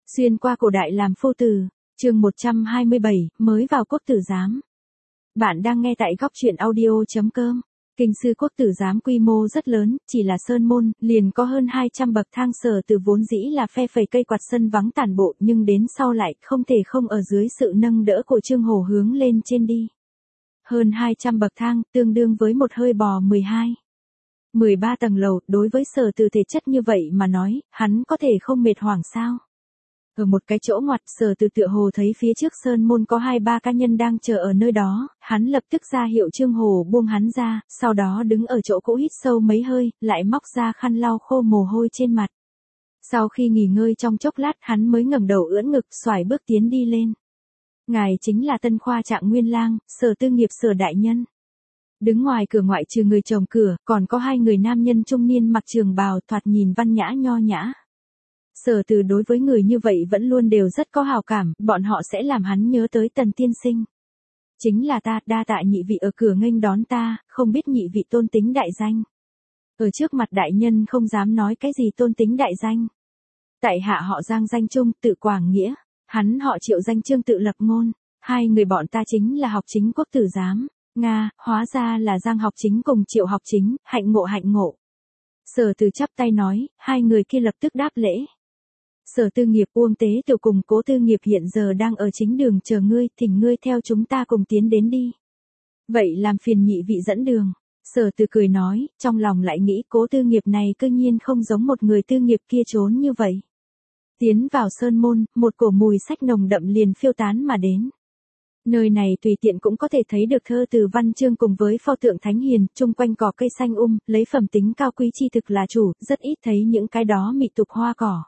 Xuyên qua cổ đại làm phu tử, chương 127, mới vào quốc tử giám. Bạn đang nghe tại góc truyện audio.com. Kinh sư quốc tử giám quy mô rất lớn, chỉ là sơn môn, liền có hơn 200 bậc thang. Sở Từ vốn dĩ là phe phẩy cây quạt sân vắng tản bộ, nhưng đến sau lại không thể không ở dưới sự nâng đỡ của Trương Hổ hướng lên trên đi. Hơn 200 bậc thang, tương đương với một hơi bò 13 tầng lầu, đối với Sở Từ thể chất như vậy mà nói, hắn có thể không mệt hoảng sao? Ở một cái chỗ ngoặt, Sở Từ tựa hồ thấy phía trước sơn môn có 2-3 cá nhân đang chờ ở nơi đó, hắn lập tức ra hiệu Trương Hổ buông hắn ra, sau đó đứng ở chỗ cũ hít sâu mấy hơi, lại móc ra khăn lau khô mồ hôi trên mặt. Sau khi nghỉ ngơi trong chốc lát, hắn mới ngẩng đầu ưỡn ngực, xoải bước tiến đi lên. Ngài chính là Tân Khoa Trạng Nguyên Lang, Sở Tư Nghiệp Sở đại nhân. Đứng ngoài cửa ngoại trừ người chồng cửa, còn có 2 người nam nhân trung niên mặc trường bào, thoạt nhìn văn nhã nho nhã. Sở Từ đối với người như vậy vẫn luôn đều rất có hào cảm, bọn họ sẽ làm hắn nhớ tới Tần tiên sinh. Chính là ta, đa tạ nhị vị ở cửa nghênh đón ta, không biết nhị vị tôn tính đại danh. Ở trước mặt đại nhân không dám nói cái gì tôn tính đại danh. Tại hạ họ Giang danh Trung, tự Quảng Nghĩa, hắn họ Triệu danh Trương tự Lập Ngôn, 2 người bọn ta chính là học chính quốc tử giám. Nga, hóa ra là Giang học chính cùng Triệu học chính, hạnh ngộ. Sở Từ chắp tay nói, 2 người kia lập tức đáp lễ. Sở Tư Nghiệp, Uông Tế Tiểu cùng Cố Tư Nghiệp hiện giờ đang ở chính đường chờ ngươi, thỉnh ngươi theo chúng ta cùng tiến đến đi. Vậy làm phiền nhị vị dẫn đường. Sở Từ cười nói, trong lòng lại nghĩ Cố Tư Nghiệp này cơ nhiên không giống một người tư nghiệp kia trốn như vậy. Tiến vào sơn môn, một cổ mùi sách nồng đậm liền phiêu tán mà đến. Nơi này tùy tiện cũng có thể thấy được thơ từ văn chương cùng với pho tượng thánh hiền, chung quanh cỏ cây xanh lấy phẩm tính cao quý chi thực là chủ, rất ít thấy những cái đó mị tục hoa cỏ.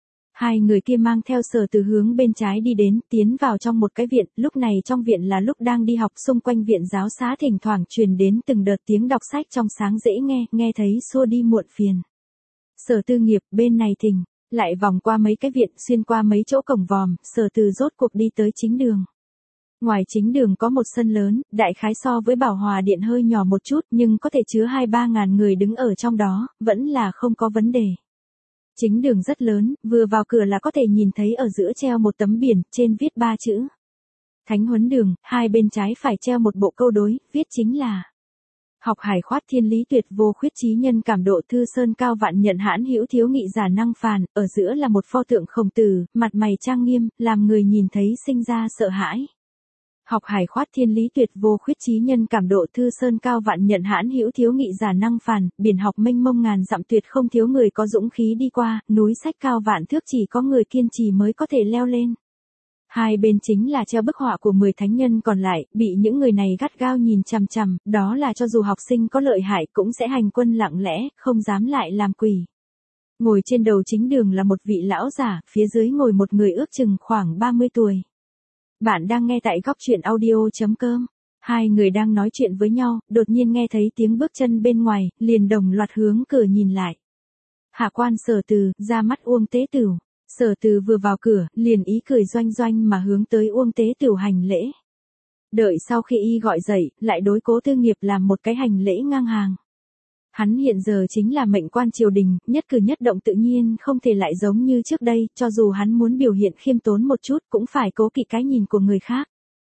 2 người kia mang theo Sở Từ hướng bên trái đi đến, tiến vào trong một cái viện, lúc này trong viện là lúc đang đi học, xung quanh viện giáo xá thỉnh thoảng truyền đến từng đợt tiếng đọc sách trong sáng dễ nghe thấy xua đi muộn phiền. Sở Tư Nghiệp, bên này thỉnh, lại vòng qua mấy cái viện, xuyên qua mấy chỗ cổng vòm, Sở Từ rốt cuộc đi tới chính đường. Ngoài chính đường có một sân lớn, đại khái so với Bảo Hòa Điện hơi nhỏ một chút, nhưng có thể chứa 2-3 ngàn người đứng ở trong đó, vẫn là không có vấn đề. Chính đường rất lớn, vừa vào cửa là có thể nhìn thấy ở giữa treo một tấm biển, trên viết 3 chữ. Thánh Huấn Đường, 2 bên trái phải treo một bộ câu đối, viết chính là: học hải khoát thiên lý tuyệt vô khuyết trí nhân cảm độ thư sơn cao vạn nhận hãn hữu thiếu nghị giả năng phàn, ở giữa là một pho tượng Khổng Tử, mặt mày trang nghiêm, làm người nhìn thấy sinh ra sợ hãi. Học hải khoát thiên lý tuyệt vô khuyết trí nhân cảm độ thư sơn cao vạn nhận hãn hữu thiếu nghị giả năng phàn, biển học mênh mông ngàn dặm tuyệt không thiếu người có dũng khí đi qua, núi sách cao vạn thước chỉ có người kiên trì mới có thể leo lên. 2 bên chính là treo bức họa của 10 thánh nhân còn lại, bị những người này gắt gao nhìn chằm chằm, đó là cho dù học sinh có lợi hại cũng sẽ hành quân lặng lẽ, không dám lại làm quỷ. Ngồi trên đầu chính đường là một vị lão giả, phía dưới ngồi một người ước chừng khoảng 30 tuổi. Bạn đang nghe tại góc truyện audio.com. 2 người đang nói chuyện với nhau, đột nhiên nghe thấy tiếng bước chân bên ngoài, liền đồng loạt hướng cửa nhìn lại. Hạ quan Sở Từ, ra mắt Uông Tế Tửu. Sở Từ vừa vào cửa, liền ý cười doanh doanh mà hướng tới Uông Tế Tửu hành lễ. Đợi sau khi y gọi dậy, lại đối Cố Tư Nghiệp làm một cái hành lễ ngang hàng. Hắn hiện giờ chính là mệnh quan triều đình, nhất cử nhất động tự nhiên không thể lại giống như trước đây, cho dù hắn muốn biểu hiện khiêm tốn một chút cũng phải cố kỵ cái nhìn của người khác.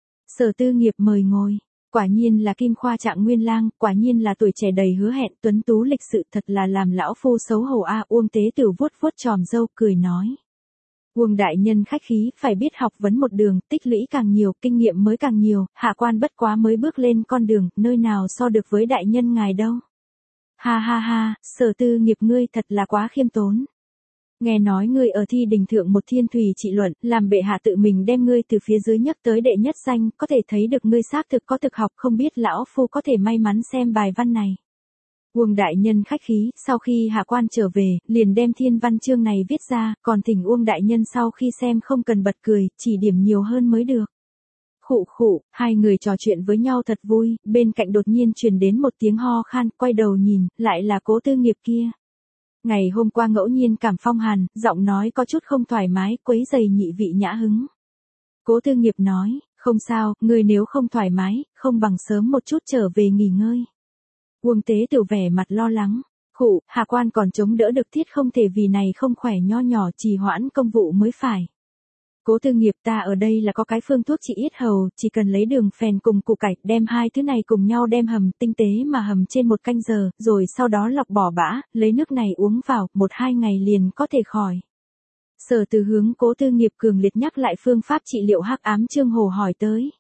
Sở Tư Nghiệp mời ngồi, quả nhiên là Kim Khoa Trạng Nguyên Lang, quả nhiên là tuổi trẻ đầy hứa hẹn, tuấn tú lịch sự, thật là làm lão phu xấu hổ a. Uông Tế Tửu vuốt vuốt tròm râu cười nói. Uông đại nhân khách khí, phải biết học vấn một đường, tích lũy càng nhiều, kinh nghiệm mới càng nhiều, hạ quan bất quá mới bước lên con đường, nơi nào so được với đại nhân ngài đâu. Ha ha ha, Sở Tư Nghiệp ngươi thật là quá khiêm tốn. Nghe nói ngươi ở thi đình thượng một thiên thủy trị luận, làm bệ hạ tự mình đem ngươi từ phía dưới nhấc tới đệ nhất danh, có thể thấy được ngươi xác thực có thực học, không biết lão phu có thể may mắn xem bài văn này. Uông đại nhân khách khí, sau khi hạ quan trở về, liền đem thiên văn chương này viết ra, còn thỉnh Uông đại nhân sau khi xem không cần bật cười, chỉ điểm nhiều hơn mới được. Khụ, 2 người trò chuyện với nhau thật vui, bên cạnh đột nhiên truyền đến một tiếng ho khan, quay đầu nhìn, lại là Cố Tư Nghiệp kia. Ngày hôm qua ngẫu nhiên cảm phong hàn, giọng nói có chút không thoải mái, quấy rầy nhị vị nhã hứng. Cố Tư Nghiệp nói, không sao, người nếu không thoải mái, không bằng sớm một chút trở về nghỉ ngơi. Uông Tế Tửu vẻ mặt lo lắng, hạ quan còn chống đỡ được, thiết không thể vì này không khỏe nho nhỏ trì hoãn công vụ mới phải. Cố Tư Nghiệp, ta ở đây là có cái phương thuốc trị yết hầu, chỉ cần lấy đường phèn cùng củ cải, đem hai thứ này cùng nhau đem hầm tinh tế mà hầm trên 1 canh giờ, rồi sau đó lọc bỏ bã, lấy nước này uống vào, 1-2 ngày liền có thể khỏi. Sở Từ hướng Cố Tư Nghiệp cường liệt nhắc lại phương pháp trị liệu hắc ám. Trương Hồ hỏi tới.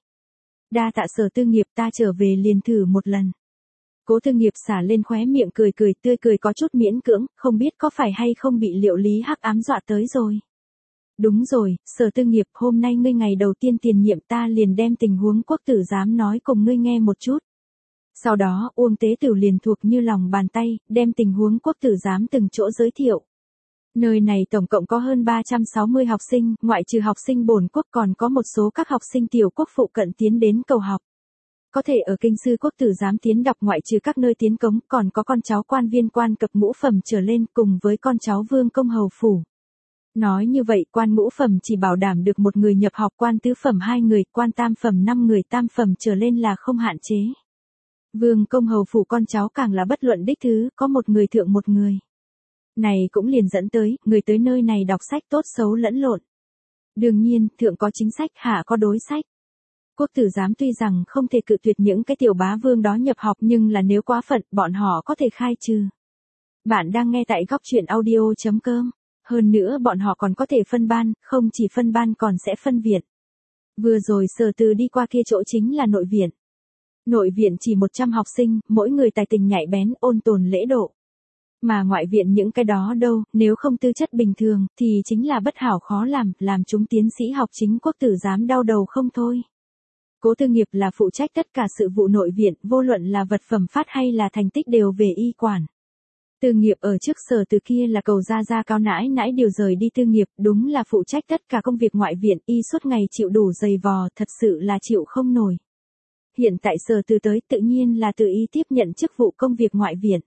Đa tạ Sở Tư Nghiệp, ta trở về liền thử một lần. Cố Tư Nghiệp xả lên khóe miệng cười cười, tươi cười có chút miễn cưỡng, không biết có phải hay không bị liệu lý hắc ám dọa tới rồi. Đúng rồi, Sở Tư Nghiệp, hôm nay ngươi ngày đầu tiên tiền nhiệm, ta liền đem tình huống Quốc tử giám nói cùng ngươi nghe một chút. Sau đó, Uông Tế Tửu liền thuộc như lòng bàn tay, đem tình huống Quốc tử giám từng chỗ giới thiệu. Nơi này tổng cộng có hơn 360 học sinh, ngoại trừ học sinh bổn quốc còn có một số các học sinh tiểu quốc phụ cận tiến đến cầu học. Có thể ở kinh sư Quốc tử giám tiến đọc, ngoại trừ các nơi tiến cống, còn có con cháu quan viên quan cập ngũ phẩm trở lên cùng với con cháu vương công hầu phủ. Nói như vậy, quan ngũ phẩm chỉ bảo đảm được một người nhập học, quan tứ phẩm 2 người, quan tam phẩm 5 người, tam phẩm trở lên là không hạn chế. Vương công hầu phủ con cháu càng là bất luận đích thứ, có một người thượng một người. Này cũng liền dẫn tới, người tới nơi này đọc sách tốt xấu lẫn lộn. Đương nhiên, thượng có chính sách, hạ có đối sách. Quốc tử giám tuy rằng không thể cự tuyệt những cái tiểu bá vương đó nhập học, nhưng là nếu quá phận, bọn họ có thể khai trừ. Bạn đang nghe tại góc truyện audio.com. Hơn nữa bọn họ còn có thể phân ban, không chỉ phân ban còn sẽ phân viện. Vừa rồi Sở Từ đi qua kia chỗ chính là nội viện. Nội viện chỉ 100 học sinh, mỗi người tài tình nhạy bén, ôn tồn lễ độ. Mà ngoại viện những cái đó đâu, nếu không tư chất bình thường, thì chính là bất hảo khó làm chúng tiến sĩ học chính Quốc tử giám đau đầu không thôi. Cố Tư Nghiệp là phụ trách tất cả sự vụ nội viện, vô luận là vật phẩm phát hay là thành tích đều về y quản. Tư Nghiệp ở trước Sở Từ kia là cầu gia cao nãi nãi điều rời đi. Tư Nghiệp đúng là phụ trách tất cả công việc ngoại viện, y suốt ngày chịu đủ dày vò, thật sự là chịu không nổi. Hiện tại Sở Từ tới, tự nhiên là tự y tiếp nhận chức vụ công việc ngoại viện.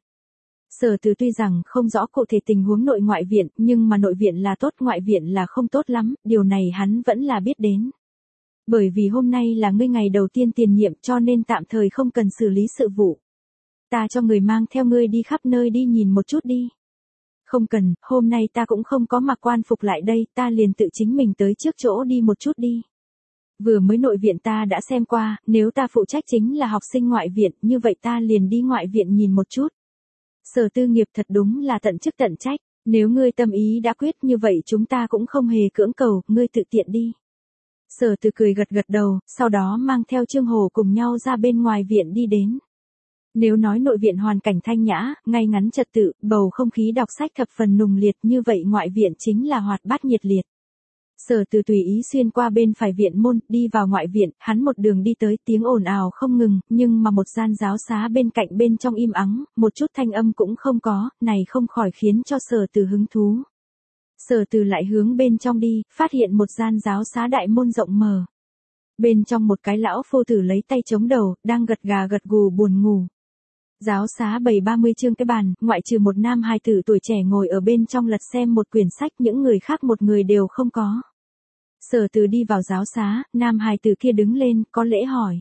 Sở Từ tuy rằng không rõ cụ thể tình huống nội ngoại viện, nhưng mà nội viện là tốt, ngoại viện là không tốt lắm, điều này hắn vẫn là biết đến. Bởi vì hôm nay là ngươi ngày đầu tiên tiền nhiệm, cho nên tạm thời không cần xử lý sự vụ. Ta cho người mang theo ngươi đi khắp nơi đi nhìn một chút đi. Không cần, hôm nay ta cũng không có mặc quan phục lại đây, ta liền tự chính mình tới trước chỗ đi một chút đi. Vừa mới nội viện ta đã xem qua, nếu ta phụ trách chính là học sinh ngoại viện, như vậy ta liền đi ngoại viện nhìn một chút. Sở Tư Nghiệp thật đúng là tận chức tận trách, nếu ngươi tâm ý đã quyết như vậy chúng ta cũng không hề cưỡng cầu, ngươi tự tiện đi. Sở Từ cười gật gật đầu, sau đó mang theo Trương Hồ cùng nhau ra bên ngoài viện đi đến. Nếu nói nội viện hoàn cảnh thanh nhã, ngay ngắn trật tự, bầu không khí đọc sách thập phần nùng liệt, như vậy ngoại viện chính là hoạt bát nhiệt liệt. Sở Từ tùy ý xuyên qua bên phải viện môn, đi vào ngoại viện, hắn một đường đi tới, tiếng ồn ào không ngừng, nhưng mà một gian giáo xá bên cạnh bên trong im ắng, một chút thanh âm cũng không có, này không khỏi khiến cho Sở Từ hứng thú. Sở Từ lại hướng bên trong đi, phát hiện một gian giáo xá đại môn rộng mở. Bên trong một cái lão phu tử lấy tay chống đầu, đang gật gà gật gù buồn ngủ. Giáo xá bày 30 chương cái bàn, ngoại trừ một nam hài tử tuổi trẻ ngồi ở bên trong lật xem một quyển sách, những người khác một người đều không có. Sở Từ đi vào giáo xá, nam hài tử kia đứng lên, có lễ hỏi.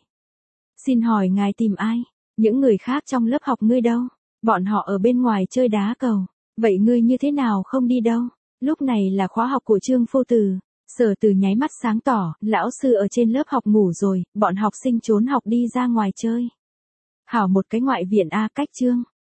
Xin hỏi ngài tìm ai? Những người khác trong lớp học ngươi đâu? Bọn họ ở bên ngoài chơi đá cầu. Vậy ngươi như thế nào không đi đâu? Lúc này là khóa học của Trương phu tử. Sở Từ nháy mắt sáng tỏ, lão sư ở trên lớp học ngủ rồi, bọn học sinh trốn học đi ra ngoài chơi. Hảo một cái ngoại viện a, cách Trương